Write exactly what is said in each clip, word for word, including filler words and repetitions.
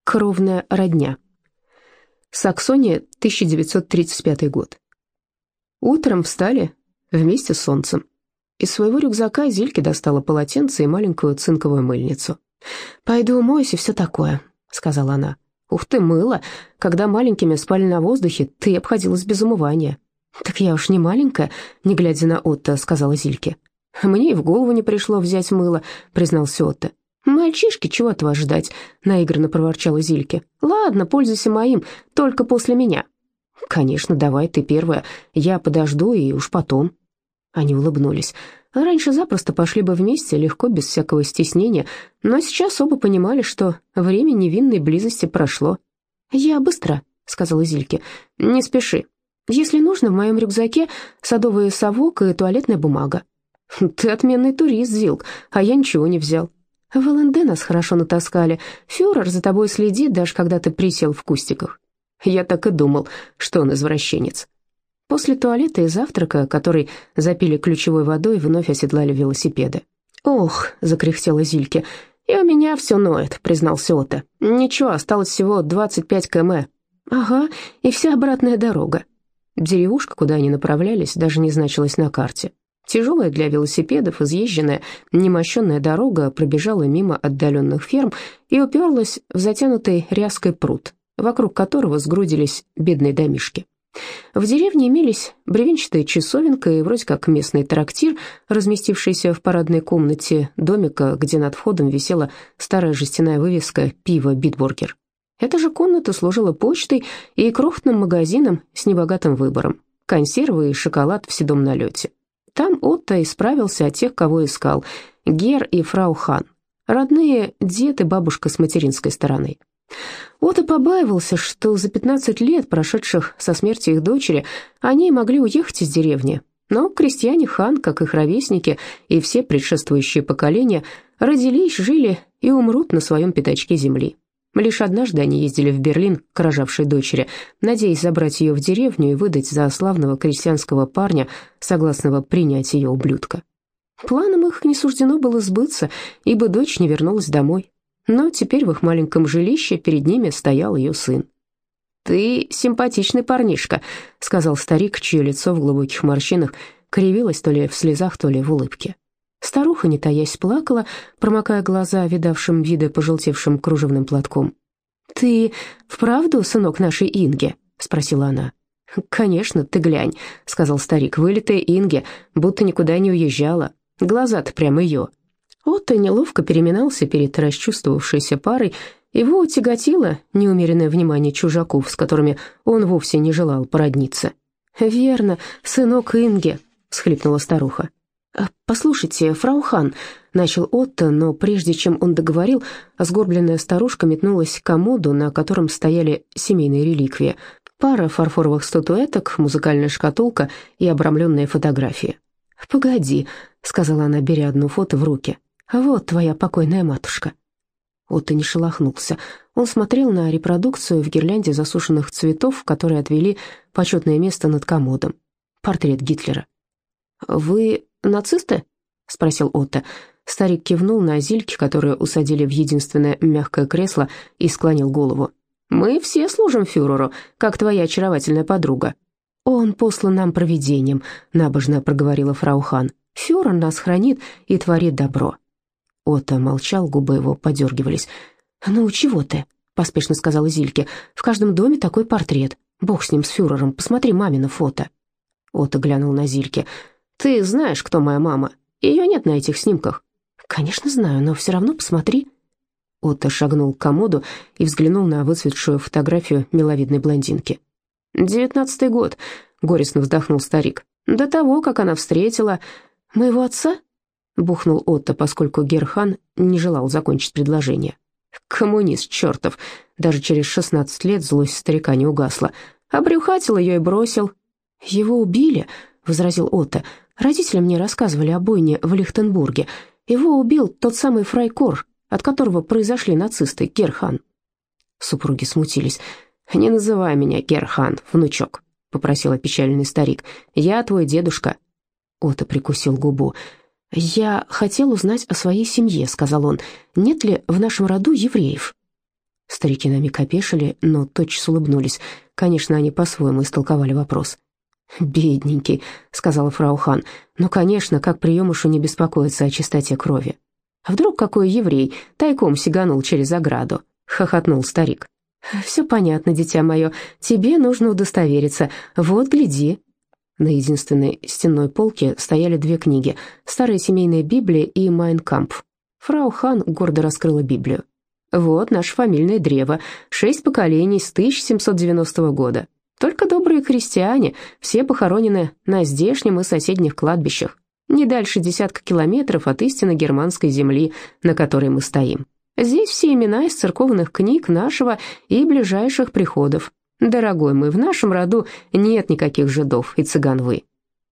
Кровная родня. Саксония, тысяча девятьсот тридцать пятый год. Утром встали вместе с солнцем. Из своего рюкзака Зильке достала полотенце и маленькую цинковую мыльницу. «Пойду умоюсь и все такое», — сказала она. «Ух ты, мыло! Когда маленькими спали на воздухе, ты обходилась без умывания». «Так я уж не маленькая», — не глядя на Отто, сказала Зильке. «Мне и в голову не пришло взять мыло», — признался Отто. «Мальчишки, чего от вас ждать?» — наигранно проворчала Зильке. «Ладно, пользуйся моим, только после меня». «Конечно, давай, ты первая. Я подожду и уж потом». Они улыбнулись. Раньше запросто пошли бы вместе, легко, без всякого стеснения, но сейчас оба понимали, что время невинной близости прошло. «Я быстро», — сказала Зильке. «Не спеши. Если нужно, в моем рюкзаке садовый совок и туалетная бумага». «Ты отменный турист, Зилк, а я ничего не взял». «В ЛНД нас хорошо натаскали. Фюрер за тобой следит, даже когда ты присел в кустиках». Я так и думал, что он извращенец. После туалета и завтрака, который запили ключевой водой, вновь оседлали велосипеды. «Ох», — закряхтела Зильке, — «и у меня все ноет», — признался Отто. «Ничего, осталось всего двадцать пять километров». «Ага, и вся обратная дорога». Деревушка, куда они направлялись, даже не значилась на карте. Тяжелая для велосипедов, изъезженная, немощенная дорога пробежала мимо отдаленных ферм и уперлась в затянутый ряской пруд, вокруг которого сгрудились бедные домишки. В деревне имелись бревенчатая часовенка и вроде как местный трактир, разместившийся в парадной комнате домика, где над входом висела старая жестяная вывеска «Пиво Битбургер». Эта же комната служила почтой и крохотным магазином с небогатым выбором: консервы и шоколад в седом налете. Там Отто исправился от тех, кого искал: Гер и фрау Хан, родные дед и бабушка с материнской стороны. Отто побаивался, что за пятнадцать лет, прошедших со смерти их дочери, они могли уехать из деревни, но крестьяне Хан, как их ровесники и все предшествующие поколения, родились, жили и умрут на своем пятачке земли. Лишь однажды они ездили в Берлин к рожавшей дочери, надеясь забрать ее в деревню и выдать за славного крестьянского парня, согласного принять ее ублюдка. Планам их не суждено было сбыться, ибо дочь не вернулась домой. Но теперь в их маленьком жилище перед ними стоял ее сын. «Ты симпатичный парнишка», — сказал старик, чье лицо в глубоких морщинах кривилось то ли в слезах, то ли в улыбке. Старуха, не таясь, плакала, промокая глаза видавшим виды пожелтевшим кружевным платком. «Ты вправду сынок нашей Инги?» — спросила она. «Конечно, ты глянь», — сказал старик, — «вылитая Инги, будто никуда не уезжала. Глаза-то прямо ее». Отто неловко переминался перед расчувствовавшейся парой. Его тяготило неумеренное внимание чужаков, с которыми он вовсе не желал породниться. «Верно, сынок Инги», — всхлипнула старуха. «Послушайте, фрау Хан», — начал Отто, но прежде чем он договорил, сгорбленная старушка метнулась к комоду, на котором стояли семейные реликвии: пара фарфоровых статуэток, музыкальная шкатулка и обрамленные фотографии. «Погоди», — сказала она, беря одно фото в руки, — «вот твоя покойная матушка». Отто не шелохнулся. Он смотрел на репродукцию в гирлянде засушенных цветов, которые отвели почетное место над комодом. Портрет Гитлера. «Вы нацисты?» — спросил Отто. Старик кивнул на Зильке, которую усадили в единственное мягкое кресло, и склонил голову. «Мы все служим фюреру, как твоя очаровательная подруга». «Он послан нам провидением», — набожно проговорила фрау Хан. «Фюрер нас хранит и творит добро». Отто молчал, губы его подергивались. «Ну, чего ты?» — поспешно сказала Зильке. «В каждом доме такой портрет. Бог с ним, с фюрером. Посмотри мамино фото». Отто глянул на Зильке. «Ты знаешь, кто моя мама? Ее нет на этих снимках». «Конечно знаю, но все равно посмотри». Отто шагнул к комоду и взглянул на выцветшую фотографию миловидной блондинки. «Девятнадцатый год», — горестно вздохнул старик. «До того, как она встретила моего отца?» — бухнул Отто, поскольку Герхан не желал закончить предложение. «Коммунист чертов!» Даже через шестнадцать лет злость старика не угасла. «Обрюхатил ее и бросил». «Его убили», — возразил Отто. «Родители мне рассказывали о бойне в Лихтенбурге. Его убил тот самый фрайкор, от которого произошли нацисты, Герхан». Супруги смутились. «Не называй меня Герхан, внучок», — попросил опечаленный старик. «Я твой дедушка». Отто прикусил губу. «Я хотел узнать о своей семье», — сказал он. «Нет ли в нашем роду евреев?» Старики на миг опешили, но тотчас улыбнулись. Конечно, они по-своему истолковали вопрос. «Бедненький», — сказала фрау Хан. «Ну, конечно, как приемышу не беспокоиться о чистоте крови». «А вдруг какой еврей тайком сиганул через ограду?» — хохотнул старик. «Все понятно, дитя мое, тебе нужно удостовериться. Вот, гляди». На единственной стенной полке стояли две книги: «Старая семейная Библия» и «Майн Кампф». Фрау Хан гордо раскрыла Библию. «Вот наше фамильное древо, шесть поколений с тысяча семьсот девяностого года. Только добрые крестьяне, все похоронены на здешнем и соседних кладбищах, не дальше десятка километров от истинно германской земли, на которой мы стоим. Здесь все имена из церковных книг нашего и ближайших приходов. Дорогой мой, в нашем роду нет никаких жидов и цыган-вы».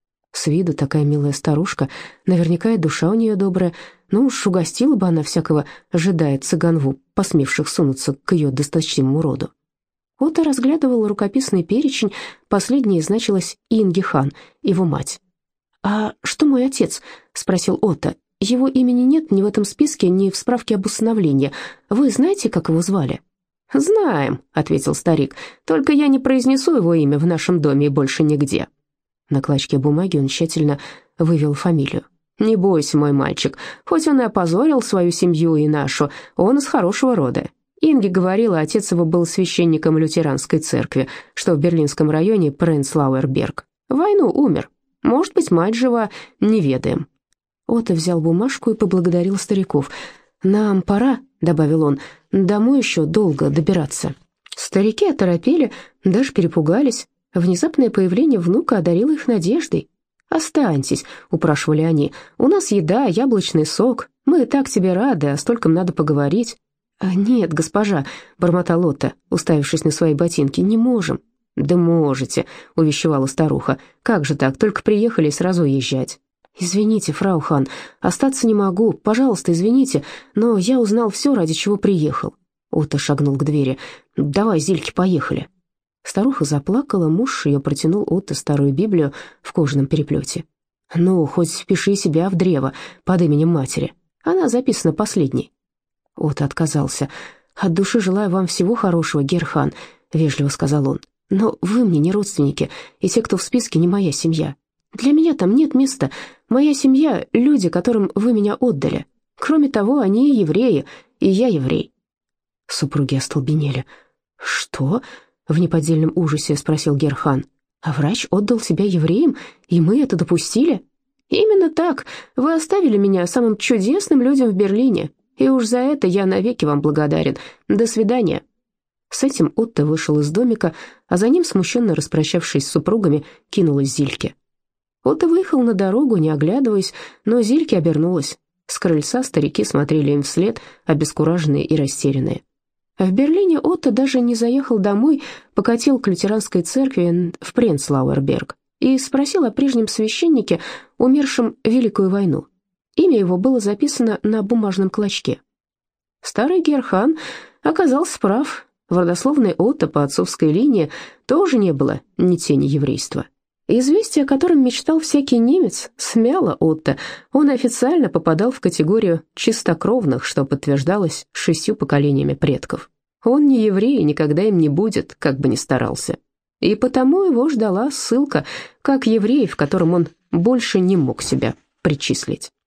С виду такая милая старушка, наверняка и душа у нее добрая, ну уж угостила бы она всякого жида и цыганву, посмевших сунуться к ее досточтимому роду. Отто разглядывал рукописный перечень, последней значилась Инги Хан, его мать. «А что мой отец?» — спросил Отто. «Его имени нет ни в этом списке, ни в справке об усыновлении. Вы знаете, как его звали?» «Знаем», — ответил старик, — «только я не произнесу его имя в нашем доме и больше нигде». На клочке бумаги он тщательно вывел фамилию. «Не бойся, мой мальчик, хоть он и опозорил свою семью и нашу, он из хорошего рода. Инги говорила, отец его был священником лютеранской церкви, что в берлинском районе Пренцлауэрберг. В войну умер. Может быть, мать жива, не ведаем». Отто взял бумажку и поблагодарил стариков. «Нам пора», — добавил он, — «домой еще долго добираться». Старики оторопели, даже перепугались. Внезапное появление внука одарило их надеждой. «Останьтесь», — упрашивали они, — «у нас еда, яблочный сок, мы и так тебе рады, а стольком надо поговорить». «Нет, госпожа», — бормотал Отто, уставившись на свои ботинки, — «не можем». «Да можете», — увещевала старуха, — «как же так, только приехали и сразу уезжать». «Извините, фрау Хан, остаться не могу, пожалуйста, извините, но я узнал все, ради чего приехал». Отто шагнул к двери. «Давай, Зильке, поехали». Старуха заплакала, муж ее протянул Отто старую Библию в кожаном переплете. «Ну, хоть впиши себя в древо под именем матери, она записана последней». Отто отказался. «От души желаю вам всего хорошего, Герхан», — вежливо сказал он. «Но вы мне не родственники, и те, кто в списке, не моя семья. Для меня там нет места. Моя семья — люди, которым вы меня отдали. Кроме того, они евреи, и я еврей». Супруги остолбенели. «Что?» — в неподдельном ужасе спросил Герхан. «А врач отдал себя евреям, и мы это допустили?» «Именно так. Вы оставили меня самым чудесным людям в Берлине, и уж за это я навеки вам благодарен. До свидания». С этим Отто вышел из домика, а за ним, смущенно распрощавшись с супругами, кинулась Зильке. Отто выехал на дорогу, не оглядываясь, но Зильке обернулась. С крыльца старики смотрели им вслед, обескураженные и растерянные. В Берлине Отто даже не заехал домой, покатил к лютеранской церкви в Пренцлауэрберг и спросил о прежнем священнике, умершем в Великую войну. Имя его было записано на бумажном клочке. Старый Герхан оказался прав. В родословной Отто по отцовской линии тоже не было ни тени еврейства. Известие, о котором мечтал всякий немец, смяло Отто. Он официально попадал в категорию чистокровных, что подтверждалось шестью поколениями предков. Он не еврей и никогда им не будет, как бы ни старался. И потому его ждала ссылка, как еврей, в котором он больше не мог себя причислить.